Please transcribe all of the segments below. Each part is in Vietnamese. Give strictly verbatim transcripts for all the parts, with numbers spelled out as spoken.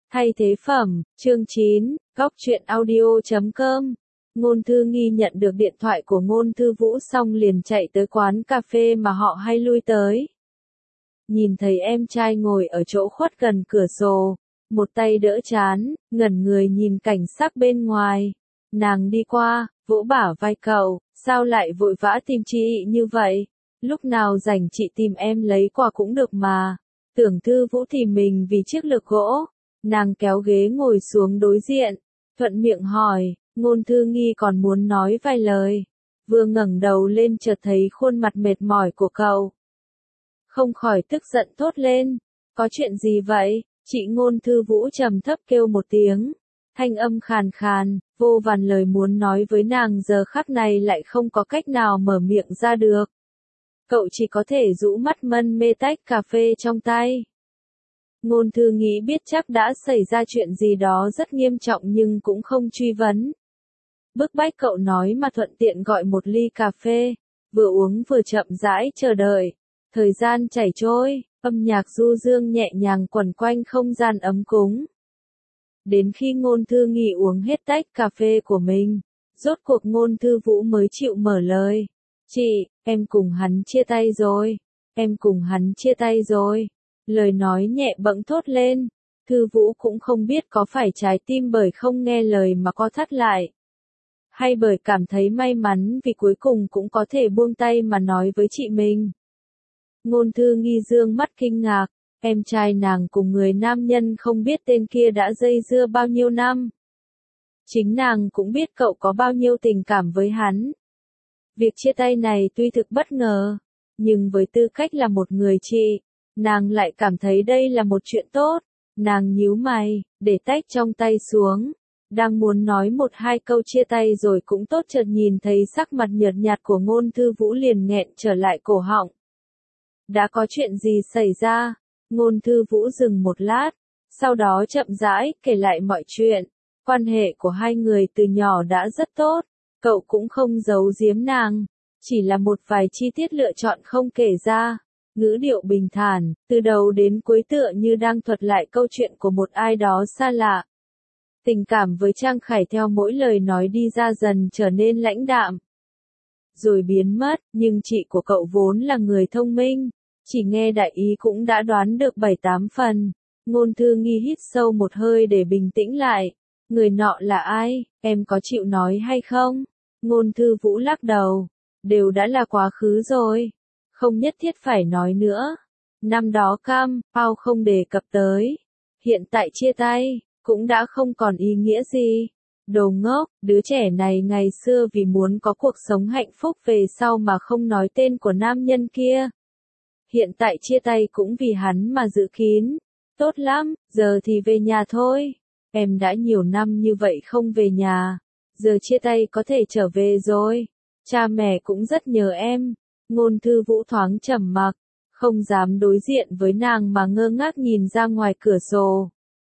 Thay thế phẩm, chương chín, góc truyện audio chấm com. Ngôn Thư Nghi nhận được điện thoại của Ngôn Thư Vũ xong liền chạy tới quán cà phê mà họ hay lui tới. Nhìn thấy em trai ngồi ở chỗ khuất gần cửa sổ, một tay đỡ trán, ngẩn người nhìn cảnh sắc bên ngoài. Nàng đi qua, vỗ bả vai cậu, sao lại vội vã tìm chị như vậy? Lúc nào rảnh chị tìm em lấy quà cũng được mà. Tưởng Thư Vũ tìm mình vì chiếc lược gỗ. Nàng kéo ghế ngồi xuống đối diện, thuận miệng hỏi, Ngôn Thư Nghi còn muốn nói vài lời. Vừa ngẩng đầu lên chợt thấy khuôn mặt mệt mỏi của cậu. Không khỏi tức giận thốt lên, có chuyện gì vậy? Chị Ngôn Thư Vũ trầm thấp kêu một tiếng, thanh âm khàn khàn, vô vàn lời muốn nói với nàng giờ khắc này lại không có cách nào mở miệng ra được. Cậu chỉ có thể rũ mắt mân mê tách cà phê trong tay. Ngôn Thư Nghĩ biết chắc đã xảy ra chuyện gì đó rất nghiêm trọng nhưng cũng không truy vấn. Bức bách cậu nói mà thuận tiện gọi một ly cà phê, vừa uống vừa chậm rãi chờ đợi. Thời gian chảy trôi, âm nhạc du dương nhẹ nhàng quẩn quanh không gian ấm cúng. Đến khi Ngôn Thư Nghĩ uống hết tách cà phê của mình, rốt cuộc Ngôn Thư Vũ mới chịu mở lời. Chị, em cùng hắn chia tay rồi. Em cùng hắn chia tay rồi. Lời nói nhẹ bẫng thốt lên. Thư Vũ cũng không biết có phải trái tim bởi không nghe lời mà co thắt lại, hay bởi cảm thấy may mắn vì cuối cùng cũng có thể buông tay mà nói với chị mình. Ngôn Thư Nghi dương mắt kinh ngạc, em trai nàng cùng người nam nhân không biết tên kia đã dây dưa bao nhiêu năm. Chính nàng cũng biết cậu có bao nhiêu tình cảm với hắn. Việc chia tay này tuy thực bất ngờ, nhưng với tư cách là một người chị, nàng lại cảm thấy đây là một chuyện tốt. Nàng nhíu mày, để tách trong tay xuống, đang muốn nói một hai câu chia tay rồi cũng tốt chợt nhìn thấy sắc mặt nhợt nhạt của Ngôn Thư Vũ liền nghẹn trở lại cổ họng. Đã có chuyện gì xảy ra? Ngôn Thư Vũ dừng một lát, sau đó chậm rãi kể lại mọi chuyện. Quan hệ của hai người từ nhỏ đã rất tốt, cậu cũng không giấu giếm nàng, chỉ là một vài chi tiết lựa chọn không kể ra. Ngữ điệu bình thản, từ đầu đến cuối tựa như đang thuật lại câu chuyện của một ai đó xa lạ. Tình cảm với Trang Khải theo mỗi lời nói đi ra dần trở nên lãnh đạm, rồi biến mất, nhưng chị của cậu vốn là người thông minh, chỉ nghe đại ý cũng đã đoán được bảy tám phần. Ngôn Thư Nghi hít sâu một hơi để bình tĩnh lại. Người nọ là ai, em có chịu nói hay không? Ngôn Thư Vũ lắc đầu, đều đã là quá khứ rồi, không nhất thiết phải nói nữa. Năm đó cam, bao không đề cập tới, hiện tại chia tay, cũng đã không còn ý nghĩa gì. Đồ ngốc, đứa trẻ này ngày xưa vì muốn có cuộc sống hạnh phúc về sau mà không nói tên của nam nhân kia. Hiện tại chia tay cũng vì hắn mà giữ kín. Tốt lắm, giờ thì về nhà thôi. Em đã nhiều năm như vậy không về nhà, giờ chia tay có thể trở về rồi. Cha mẹ cũng rất nhớ em. Ngôn Thư Vũ thoáng trầm mặc, không dám đối diện với nàng mà ngơ ngác nhìn ra ngoài cửa sổ.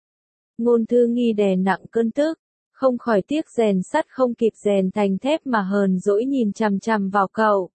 Ngôn Thư Nghi đè nặng cơn tức, không khỏi tiếc rèn sắt không kịp rèn thành thép mà hờn dỗi nhìn chằm chằm vào cậu.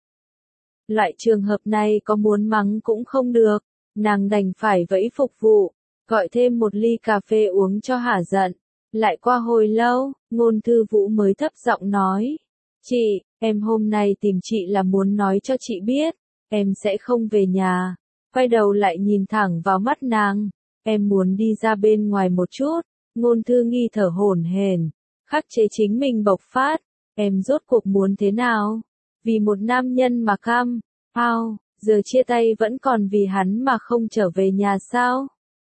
Loại trường hợp này có muốn mắng cũng không được, nàng đành phải vẫy phục vụ, gọi thêm một ly cà phê uống cho hả giận. Lại qua hồi lâu, Ngôn Thư Vũ mới thấp giọng nói, chị, em hôm nay tìm chị là muốn nói cho chị biết, em sẽ không về nhà. Quay đầu lại nhìn thẳng vào mắt nàng, em muốn đi ra bên ngoài một chút. Ngôn Thư Nghi thở hổn hển, khắc chế chính mình bộc phát, em rốt cuộc muốn thế nào? Vì một nam nhân mà cam, ao, giờ chia tay vẫn còn vì hắn mà không trở về nhà sao?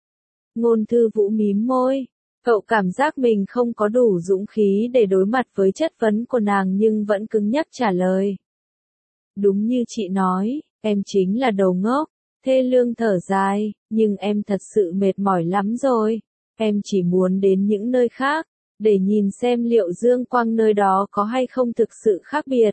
Ngôn Thư Vũ mím môi, cậu cảm giác mình không có đủ dũng khí để đối mặt với chất vấn của nàng nhưng vẫn cứng nhắc trả lời. Đúng như chị nói, em chính là đồ ngốc. Thê Lương thở dài, nhưng em thật sự mệt mỏi lắm rồi. Em chỉ muốn đến những nơi khác, để nhìn xem liệu dương quang nơi đó có hay không thực sự khác biệt.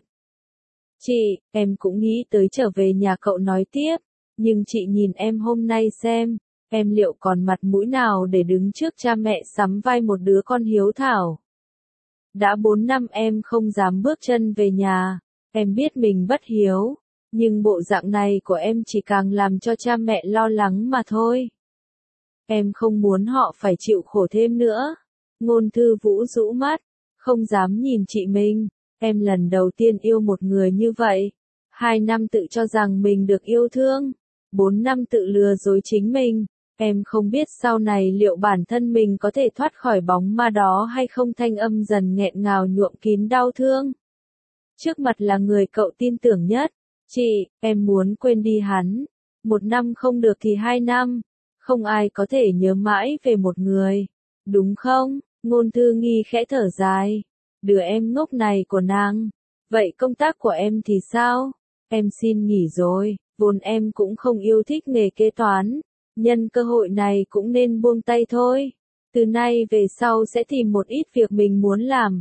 Chị, em cũng nghĩ tới trở về nhà cậu nói tiếp, nhưng chị nhìn em hôm nay xem, em liệu còn mặt mũi nào để đứng trước cha mẹ sắm vai một đứa con hiếu thảo. Đã bốn năm em không dám bước chân về nhà, em biết mình bất hiếu, nhưng bộ dạng này của em chỉ càng làm cho cha mẹ lo lắng mà thôi. em không muốn họ phải chịu khổ thêm nữa. Ngôn Thư Vũ rũ mắt, không dám nhìn chị mình. Em lần đầu tiên yêu một người như vậy. Hai năm tự cho rằng mình được yêu thương. Bốn năm tự lừa dối chính mình. Em không biết sau này liệu bản thân mình có thể thoát khỏi bóng ma đó hay không. Thanh âm dần nghẹn ngào nhuộm kín đau thương. Trước mặt là người cậu tin tưởng nhất. Chị, em muốn quên đi hắn. Một năm không được thì hai năm. Không ai có thể nhớ mãi về một người. Đúng không? Ngôn Thư Nghi khẽ thở dài. Đứa em ngốc này của nàng. Vậy công tác của em thì sao? Em xin nghỉ rồi. Vốn em cũng không yêu thích nghề kế toán. Nhân cơ hội này cũng nên buông tay thôi. Từ nay về sau sẽ tìm một ít việc mình muốn làm.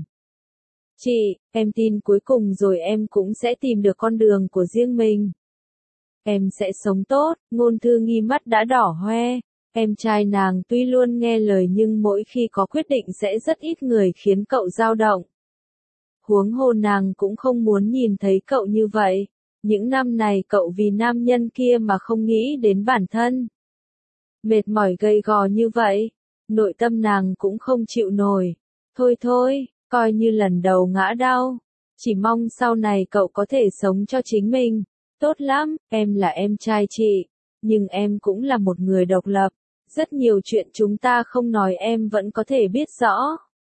Chị, em tin cuối cùng rồi em cũng sẽ tìm được con đường của riêng mình. Em sẽ sống tốt. Ngôn Thư Nghi mắt đã đỏ hoe. Em trai nàng tuy luôn nghe lời nhưng mỗi khi có quyết định sẽ rất ít người khiến cậu dao động. Huống hồ nàng cũng không muốn nhìn thấy cậu như vậy. Những năm này cậu vì nam nhân kia mà không nghĩ đến bản thân. Mệt mỏi gầy gò như vậy, nội tâm nàng cũng không chịu nổi. Thôi thôi, coi như lần đầu ngã đau. Chỉ mong sau này cậu có thể sống cho chính mình. Tốt lắm, em là em trai chị. Nhưng em cũng là một người độc lập. Rất nhiều chuyện chúng ta không nói em vẫn có thể biết rõ.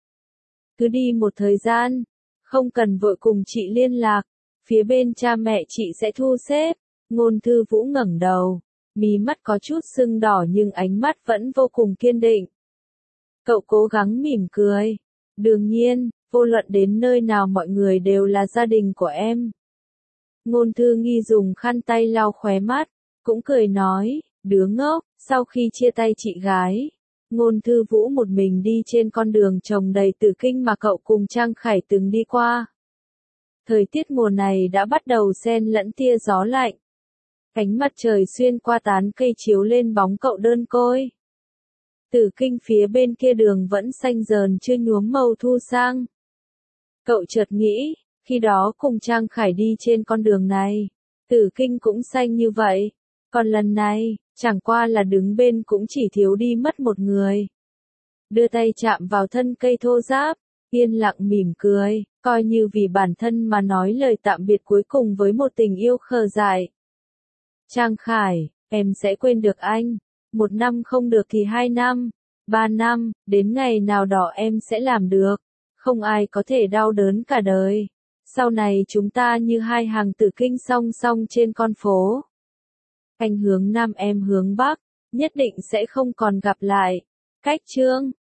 Cứ đi một thời gian. Không cần vội cùng chị liên lạc. Phía bên cha mẹ chị sẽ thu xếp. Ngôn Thư Vũ ngẩng đầu. Mí mắt có chút sưng đỏ nhưng ánh mắt vẫn vô cùng kiên định. Cậu cố gắng mỉm cười. Đương nhiên, vô luận đến nơi nào mọi người đều là gia đình của em. Ngôn Thư Nghi dùng khăn tay lau khóe mắt, cũng cười nói, đứa ngốc. Sau khi chia tay chị gái, Ngôn Thư Vũ một mình đi trên con đường trồng đầy tử kinh mà cậu cùng Trang Khải từng đi qua. Thời tiết mùa này đã bắt đầu xen lẫn tia gió lạnh. Ánh mặt trời xuyên qua tán cây chiếu lên bóng cậu đơn côi. Tử kinh phía bên kia đường vẫn xanh dờn chưa nhuốm màu thu sang. Cậu chợt nghĩ, khi đó cùng Trang Khải đi trên con đường này, tử kinh cũng xanh như vậy. Còn lần này, chẳng qua là đứng bên cũng chỉ thiếu đi mất một người. Đưa tay chạm vào thân cây thô ráp, yên lặng mỉm cười, coi như vì bản thân mà nói lời tạm biệt cuối cùng với một tình yêu khờ dại. Trang Khải, em sẽ quên được anh. Một năm không được thì hai năm, ba năm, đến ngày nào đó em sẽ làm được. Không ai có thể đau đớn cả đời. Sau này chúng ta như hai hàng tử kinh song song trên con phố. Anh hướng Nam em hướng Bắc, nhất định sẽ không còn gặp lại. Cách chương